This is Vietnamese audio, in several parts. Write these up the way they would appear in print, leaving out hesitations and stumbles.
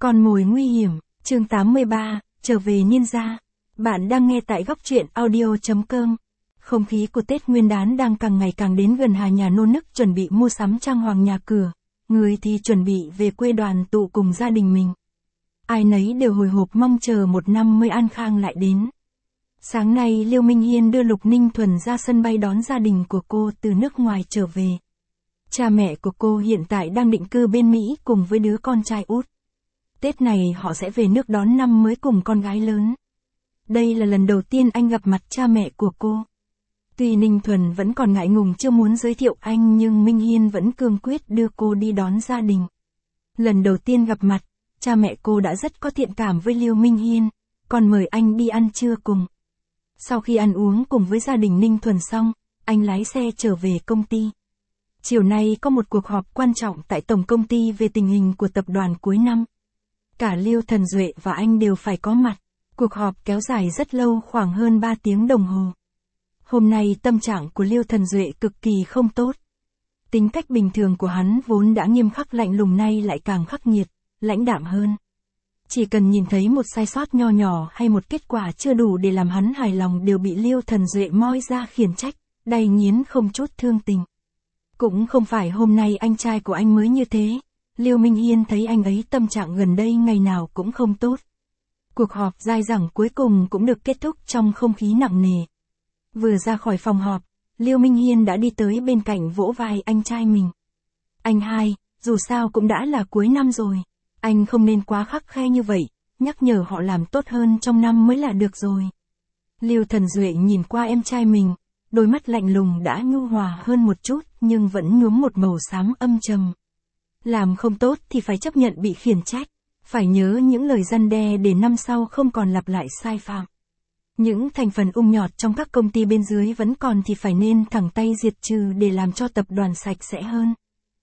Con mồi nguy hiểm, chương 83, trở về niên gia. Bạn đang nghe tại góc truyện audio.com. Không khí của Tết Nguyên đán đang càng ngày càng đến gần, Hà nhà nô nức chuẩn bị mua sắm trang hoàng nhà cửa, người thì chuẩn bị về quê đoàn tụ cùng gia đình mình. Ai nấy đều hồi hộp mong chờ một năm mới an khang lại đến. Sáng nay Liêu Minh Hiên đưa Lục Ninh Thuần ra sân bay đón gia đình của cô từ nước ngoài trở về. Cha mẹ của cô hiện tại đang định cư bên Mỹ cùng với đứa con trai út. Tết này họ sẽ về nước đón năm mới cùng con gái lớn. Đây là lần đầu tiên anh gặp mặt cha mẹ của cô. Tuy Ninh Thuần vẫn còn ngại ngùng chưa muốn giới thiệu anh, nhưng Minh Hiên vẫn cương quyết đưa cô đi đón gia đình. Lần đầu tiên gặp mặt, cha mẹ cô đã rất có thiện cảm với Liêu Minh Hiên, còn mời anh đi ăn trưa cùng. Sau khi ăn uống cùng với gia đình Ninh Thuần xong, anh lái xe trở về công ty. Chiều nay có một cuộc họp quan trọng tại tổng công ty về tình hình của tập đoàn cuối năm. Cả Liêu Thần Duệ và anh đều phải có mặt. Cuộc họp kéo dài rất lâu, khoảng hơn 3 tiếng đồng hồ. Hôm nay tâm trạng của Liêu Thần Duệ cực kỳ không tốt. Tính cách bình thường của hắn vốn đã nghiêm khắc lạnh lùng, nay lại càng khắc nghiệt, lãnh đạm hơn. Chỉ cần nhìn thấy một sai sót nho nhỏ hay một kết quả chưa đủ để làm hắn hài lòng đều bị Liêu Thần Duệ moi ra khiển trách, đay nghiến không chút thương tình. Cũng không phải hôm nay anh trai của anh mới như thế. Liêu Minh Hiên thấy anh ấy tâm trạng gần đây ngày nào cũng không tốt. Cuộc họp dai dẳng cuối cùng cũng được kết thúc trong không khí nặng nề. Vừa ra khỏi phòng họp, Liêu Minh Hiên đã đi tới bên cạnh vỗ vai anh trai mình. Anh hai, dù sao cũng đã là cuối năm rồi. Anh không nên quá khắt khe như vậy, nhắc nhở họ làm tốt hơn trong năm mới là được rồi. Liêu Thần Duệ nhìn qua em trai mình, đôi mắt lạnh lùng đã nhu hòa hơn một chút nhưng vẫn nhuốm một màu xám âm trầm. Làm không tốt thì phải chấp nhận bị khiển trách, phải nhớ những lời răn đe để năm sau không còn lặp lại sai phạm. Những thành phần ung nhọt trong các công ty bên dưới vẫn còn thì phải nên thẳng tay diệt trừ để làm cho tập đoàn sạch sẽ hơn.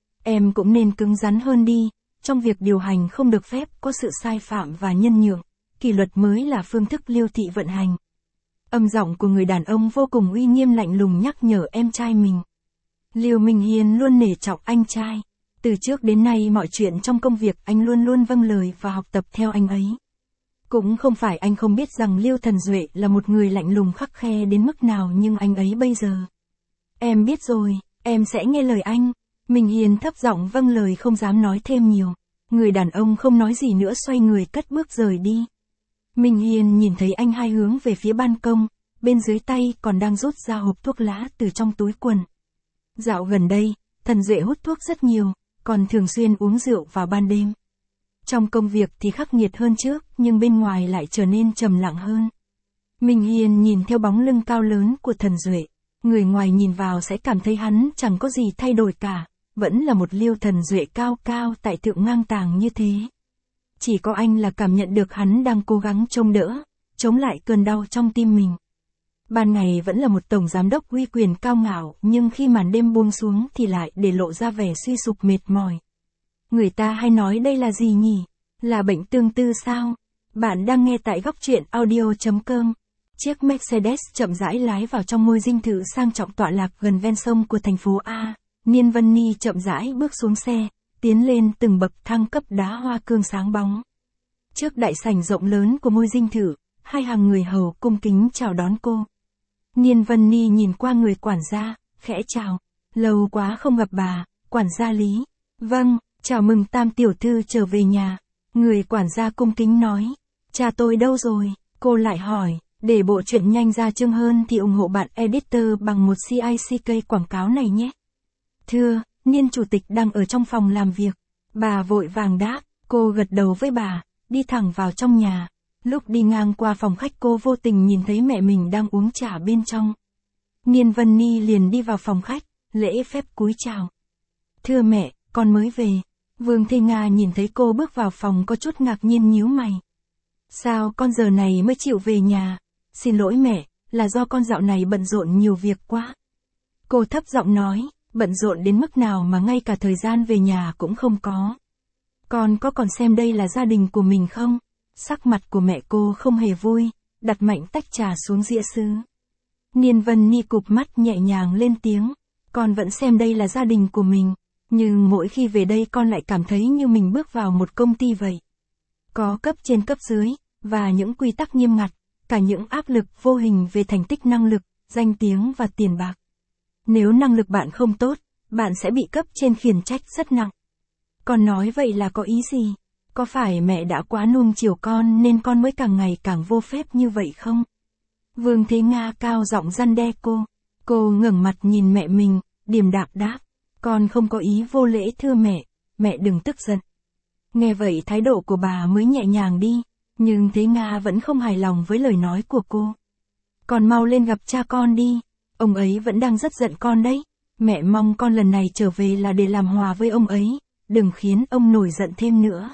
Em cũng nên cứng rắn hơn đi, trong việc điều hành không được phép có sự sai phạm và nhân nhượng, kỷ luật mới là phương thức Liêu thị vận hành. Âm giọng của người đàn ông vô cùng uy nghiêm lạnh lùng nhắc nhở em trai mình. Liêu Minh Hiên luôn nể trọng anh trai. Từ trước đến nay mọi chuyện trong công việc anh luôn luôn vâng lời và học tập theo anh ấy. Cũng không phải anh không biết rằng Liêu Thần Duệ là một người lạnh lùng khắt khe đến mức nào, nhưng anh ấy bây giờ. Em biết rồi, em sẽ nghe lời anh. Minh Hiên thấp giọng vâng lời, không dám nói thêm nhiều. Người đàn ông không nói gì nữa, xoay người cất bước rời đi. Minh Hiên nhìn thấy anh hai hướng về phía ban công, bên dưới tay còn đang rút ra hộp thuốc lá từ trong túi quần. Dạo gần đây, Thần Duệ hút thuốc rất nhiều, còn thường xuyên uống rượu vào ban đêm. Trong công việc thì khắc nghiệt hơn trước, nhưng bên ngoài lại trở nên trầm lặng hơn. Minh Hiên nhìn theo bóng lưng cao lớn của Thần Duệ, người ngoài nhìn vào sẽ cảm thấy hắn chẳng có gì thay đổi cả, vẫn là một Liêu Thần Duệ cao cao tại thượng ngang tàng như thế. Chỉ có anh là cảm nhận được hắn đang cố gắng chống đỡ, chống lại cơn đau trong tim mình. Ban ngày vẫn là một tổng giám đốc uy quyền cao ngạo, nhưng khi màn đêm buông xuống thì lại để lộ ra vẻ suy sụp mệt mỏi. Người ta hay nói đây là gì nhỉ? Là bệnh tương tư sao? Bạn đang nghe tại góc truyện audio.com. Chiếc Mercedes chậm rãi lái vào trong ngôi dinh thự sang trọng tọa lạc gần ven sông của thành phố A. Niên Vân Ni chậm rãi bước xuống xe, tiến lên từng bậc thang cấp đá hoa cương sáng bóng. Trước đại sảnh rộng lớn của ngôi dinh thự, hai hàng người hầu cung kính chào đón cô. Niên Vân Ni nhìn qua người quản gia, khẽ chào. Lâu quá không gặp bà, quản gia Lý. Vâng, chào mừng Tam tiểu thư trở về nhà. Người quản gia cung kính nói. Cha tôi đâu rồi? Cô lại hỏi. Để bộ truyện nhanh ra chương hơn thì ủng hộ bạn editor bằng một CICK quảng cáo này nhé. Thưa, Niên chủ tịch đang ở trong phòng làm việc. Bà vội vàng đáp. Cô gật đầu với bà, đi thẳng vào trong nhà. Lúc đi ngang qua phòng khách cô vô tình nhìn thấy mẹ mình đang uống trà bên trong. Niên Vân Ni liền đi vào phòng khách, lễ phép cúi chào. Thưa mẹ, con mới về. Vương Thê Nga nhìn thấy cô bước vào phòng có chút ngạc nhiên nhíu mày. Sao con giờ này mới chịu về nhà? Xin lỗi mẹ, là do con dạo này bận rộn nhiều việc quá. Cô thấp giọng nói, bận rộn đến mức nào mà ngay cả thời gian về nhà cũng không có. Con có còn xem đây là gia đình của mình không? Sắc mặt của mẹ cô không hề vui, đặt mạnh tách trà xuống dĩa sứ. Niên Vân Ni cụp mắt nhẹ nhàng lên tiếng. Con vẫn xem đây là gia đình của mình, nhưng mỗi khi về đây con lại cảm thấy như mình bước vào một công ty vậy. Có cấp trên cấp dưới, và những quy tắc nghiêm ngặt, cả những áp lực vô hình về thành tích năng lực, danh tiếng và tiền bạc. Nếu năng lực bạn không tốt, bạn sẽ bị cấp trên khiển trách rất nặng. Con nói vậy là có ý gì? Có phải mẹ đã quá nuông chiều con nên con mới càng ngày càng vô phép như vậy không? Vương Thế Nga cao giọng răn đe cô. Cô ngẩng mặt nhìn mẹ mình, điềm đạm đáp. Con không có ý vô lễ thưa mẹ đừng tức giận. Nghe vậy thái độ của bà mới nhẹ nhàng đi, nhưng Thế Nga vẫn không hài lòng với lời nói của cô. Con mau lên gặp cha con đi, ông ấy vẫn đang rất giận con đấy. Mẹ mong con lần này trở về là để làm hòa với ông ấy, đừng khiến ông nổi giận thêm nữa.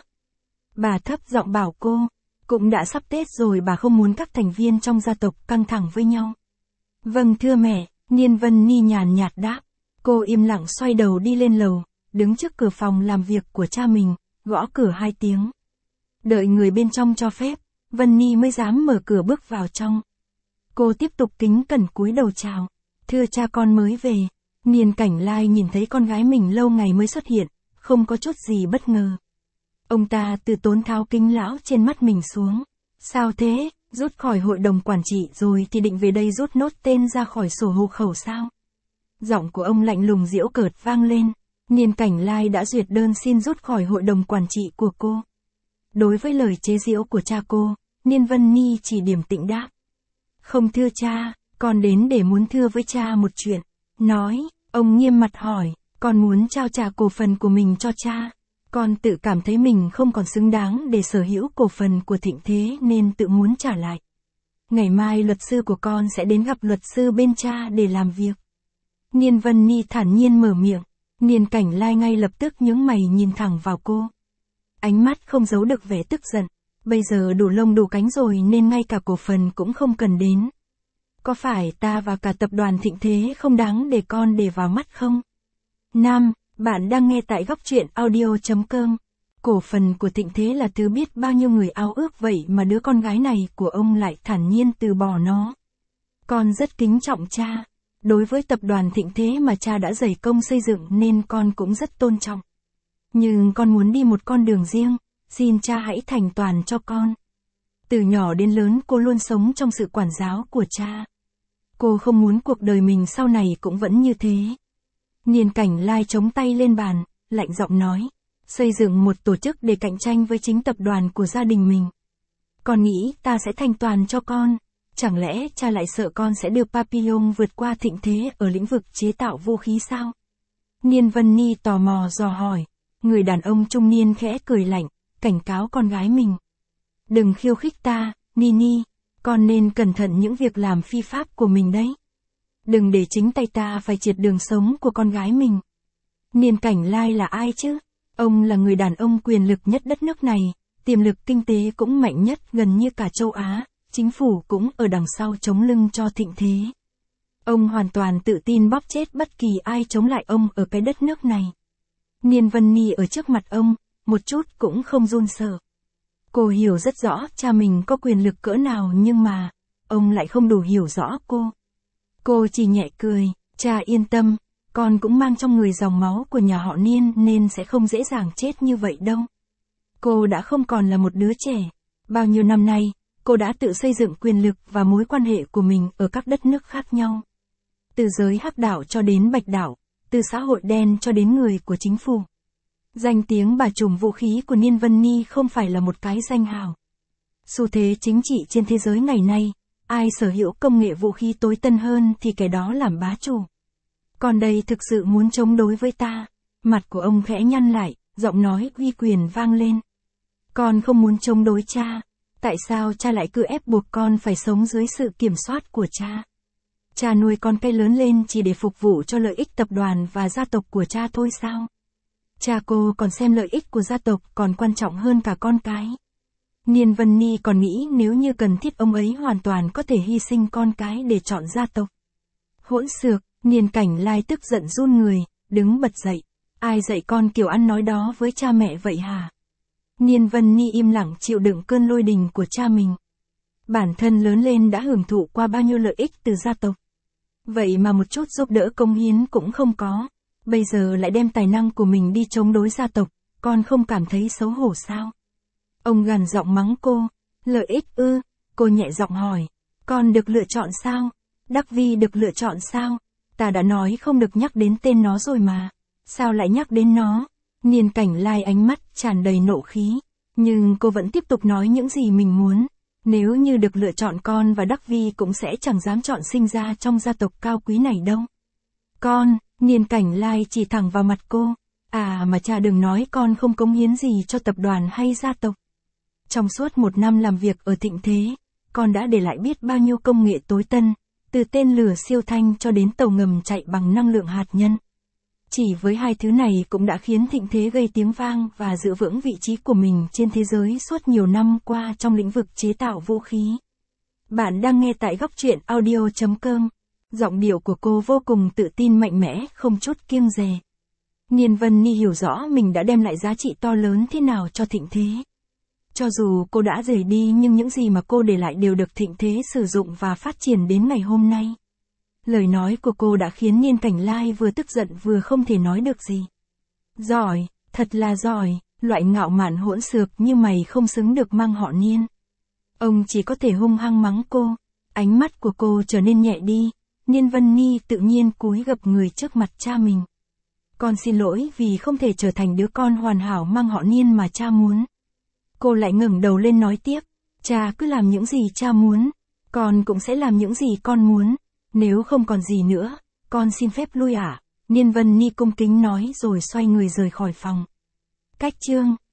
Bà thấp giọng bảo cô, cũng đã sắp Tết rồi bà không muốn các thành viên trong gia tộc căng thẳng với nhau. Vâng thưa mẹ, Niên Vân Ni nhàn nhạt đáp. Cô im lặng xoay đầu đi lên lầu, đứng trước cửa phòng làm việc của cha mình, gõ cửa 2 tiếng. Đợi người bên trong cho phép, Vân Ni mới dám mở cửa bước vào trong. Cô tiếp tục kính cẩn cúi đầu chào. Thưa cha con mới về. Niên Cảnh Lai nhìn thấy con gái mình lâu ngày mới xuất hiện, không có chút gì bất ngờ. Ông ta từ tốn tháo kính lão trên mắt mình xuống. Sao thế, rút khỏi hội đồng quản trị rồi thì định về đây rút nốt tên ra khỏi sổ hộ khẩu sao? Giọng của ông lạnh lùng giễu cợt vang lên. Niên Cảnh Lai đã duyệt đơn xin rút khỏi hội đồng quản trị của cô. Đối với lời chế giễu của cha cô, Niên Vân Ni chỉ điềm tĩnh đáp. Không thưa cha, con đến để muốn thưa với cha một chuyện. Nói, ông nghiêm mặt hỏi, con muốn trao trả cổ phần của mình cho cha. Con tự cảm thấy mình không còn xứng đáng để sở hữu cổ phần của Thịnh Thế nên tự muốn trả lại. Ngày mai luật sư của con sẽ đến gặp luật sư bên cha để làm việc. Niên Vân Ni thản nhiên mở miệng. Niên Cảnh Lai ngay lập tức nhướng mày nhìn thẳng vào cô. Ánh mắt không giấu được vẻ tức giận. Bây giờ đủ lông đủ cánh rồi nên ngay cả cổ phần cũng không cần đến. Có phải ta và cả tập đoàn Thịnh Thế không đáng để con để vào mắt không? Nam, bạn đang nghe tại góc truyện audio.com. Cổ phần của Thịnh Thế là thứ biết bao nhiêu người ao ước vậy mà đứa con gái này của ông lại thản nhiên từ bỏ nó. Con rất kính trọng cha. Đối với tập đoàn Thịnh Thế mà cha đã dày công xây dựng nên con cũng rất tôn trọng. Nhưng con muốn đi một con đường riêng, xin cha hãy thành toàn cho con. Từ nhỏ đến lớn cô luôn sống trong sự quản giáo của cha. Cô không muốn cuộc đời mình sau này cũng vẫn như thế. Niên Cảnh Lai chống tay lên bàn, lạnh giọng nói. Xây dựng một tổ chức để cạnh tranh với chính tập đoàn của gia đình mình. Con nghĩ ta sẽ thành toàn cho con. Chẳng lẽ cha lại sợ con sẽ đưa Papillon vượt qua Thịnh Thế ở lĩnh vực chế tạo vũ khí sao? Niên Vân Ni tò mò dò hỏi. Người đàn ông trung niên khẽ cười lạnh, cảnh cáo con gái mình. Đừng khiêu khích ta, Nini, con nên cẩn thận những việc làm phi pháp của mình đấy. Đừng để chính tay ta phải triệt đường sống của con gái mình. Niên Cảnh Lai là ai chứ? Ông là người đàn ông quyền lực nhất đất nước này, tiềm lực kinh tế cũng mạnh nhất gần như cả châu Á, chính phủ cũng ở đằng sau chống lưng cho Thịnh Thế. Ông hoàn toàn tự tin bóp chết bất kỳ ai chống lại ông ở cái đất nước này. Niên Vân Ni ở trước mặt ông, một chút cũng không run sợ. Cô hiểu rất rõ cha mình có quyền lực cỡ nào nhưng mà, ông lại không đủ hiểu rõ cô. Cô chỉ nhẹ cười, cha yên tâm, con cũng mang trong người dòng máu của nhà họ Niên nên sẽ không dễ dàng chết như vậy đâu. Cô đã không còn là một đứa trẻ. Bao nhiêu năm nay, cô đã tự xây dựng quyền lực và mối quan hệ của mình ở các đất nước khác nhau. Từ giới hắc đạo cho đến bạch đạo, từ xã hội đen cho đến người của chính phủ. Danh tiếng bà trùm vũ khí của Niên Vân Ni không phải là một cái danh hào. Xu thế chính trị trên thế giới ngày nay, ai sở hữu công nghệ vũ khí tối tân hơn thì kẻ đó làm bá chủ. Còn đây thực sự muốn chống đối với ta. Mặt của ông khẽ nhăn lại, giọng nói uy quyền vang lên. Con không muốn chống đối cha. Tại sao cha lại cứ ép buộc con phải sống dưới sự kiểm soát của cha? Cha nuôi con cây lớn lên chỉ để phục vụ cho lợi ích tập đoàn và gia tộc của cha thôi sao? Cha cô còn xem lợi ích của gia tộc còn quan trọng hơn cả con cái. Niên Vân Ni còn nghĩ nếu như cần thiết ông ấy hoàn toàn có thể hy sinh con cái để chọn gia tộc. Hỗn xược, Niên Cảnh Lai tức giận run người, đứng bật dậy. Ai dạy con kiểu ăn nói đó với cha mẹ vậy hả? Niên Vân Ni im lặng chịu đựng cơn lôi đình của cha mình. Bản thân lớn lên đã hưởng thụ qua bao nhiêu lợi ích từ gia tộc. Vậy mà một chút giúp đỡ công hiến cũng không có. Bây giờ lại đem tài năng của mình đi chống đối gia tộc, con không cảm thấy xấu hổ sao? Ông gằn giọng mắng cô. Lợi ích ư? Cô nhẹ giọng hỏi. Con được lựa chọn sao? Đắc Vi được lựa chọn sao? Ta đã nói không được nhắc đến tên nó rồi mà. Sao lại nhắc đến nó? Niên Cảnh Lai ánh mắt tràn đầy nộ khí. Nhưng cô vẫn tiếp tục nói những gì mình muốn. Nếu như được lựa chọn con và Đắc Vi cũng sẽ chẳng dám chọn sinh ra trong gia tộc cao quý này đâu. Con, Niên Cảnh Lai chỉ thẳng vào mặt cô. À mà cha đừng nói con không cống hiến gì cho tập đoàn hay gia tộc. Trong suốt 1 năm làm việc ở Thịnh Thế, con đã để lại biết bao nhiêu công nghệ tối tân, từ tên lửa siêu thanh cho đến tàu ngầm chạy bằng năng lượng hạt nhân. Chỉ với 2 thứ này cũng đã khiến Thịnh Thế gây tiếng vang và giữ vững vị trí của mình trên thế giới suốt nhiều năm qua trong lĩnh vực chế tạo vũ khí. Bạn đang nghe tại Góc Truyện Audio.com. Giọng điệu của cô vô cùng tự tin mạnh mẽ, không chút kiêng dè. Niên Vân Ni hiểu rõ mình đã đem lại giá trị to lớn thế nào cho Thịnh Thế. Cho dù cô đã rời đi nhưng những gì mà cô để lại đều được Thịnh Thế sử dụng và phát triển đến ngày hôm nay. Lời nói của cô đã khiến Niên Cảnh Lai vừa tức giận vừa không thể nói được gì. Giỏi, thật là giỏi, loại ngạo mạn hỗn xược như mày không xứng được mang họ Niên. Ông chỉ có thể hung hăng mắng cô. Ánh mắt của cô trở nên nhẹ đi. Niên Vân Ni tự nhiên cúi gập người trước mặt cha mình. Con xin lỗi vì không thể trở thành đứa con hoàn hảo mang họ Niên mà cha muốn. Cô lại ngẩng đầu lên nói tiếp. Cha cứ làm những gì cha muốn. Con cũng sẽ làm những gì con muốn. Nếu không còn gì nữa, con xin phép lui ạ. Niên Vân Ni cung kính nói rồi xoay người rời khỏi phòng. Cách chương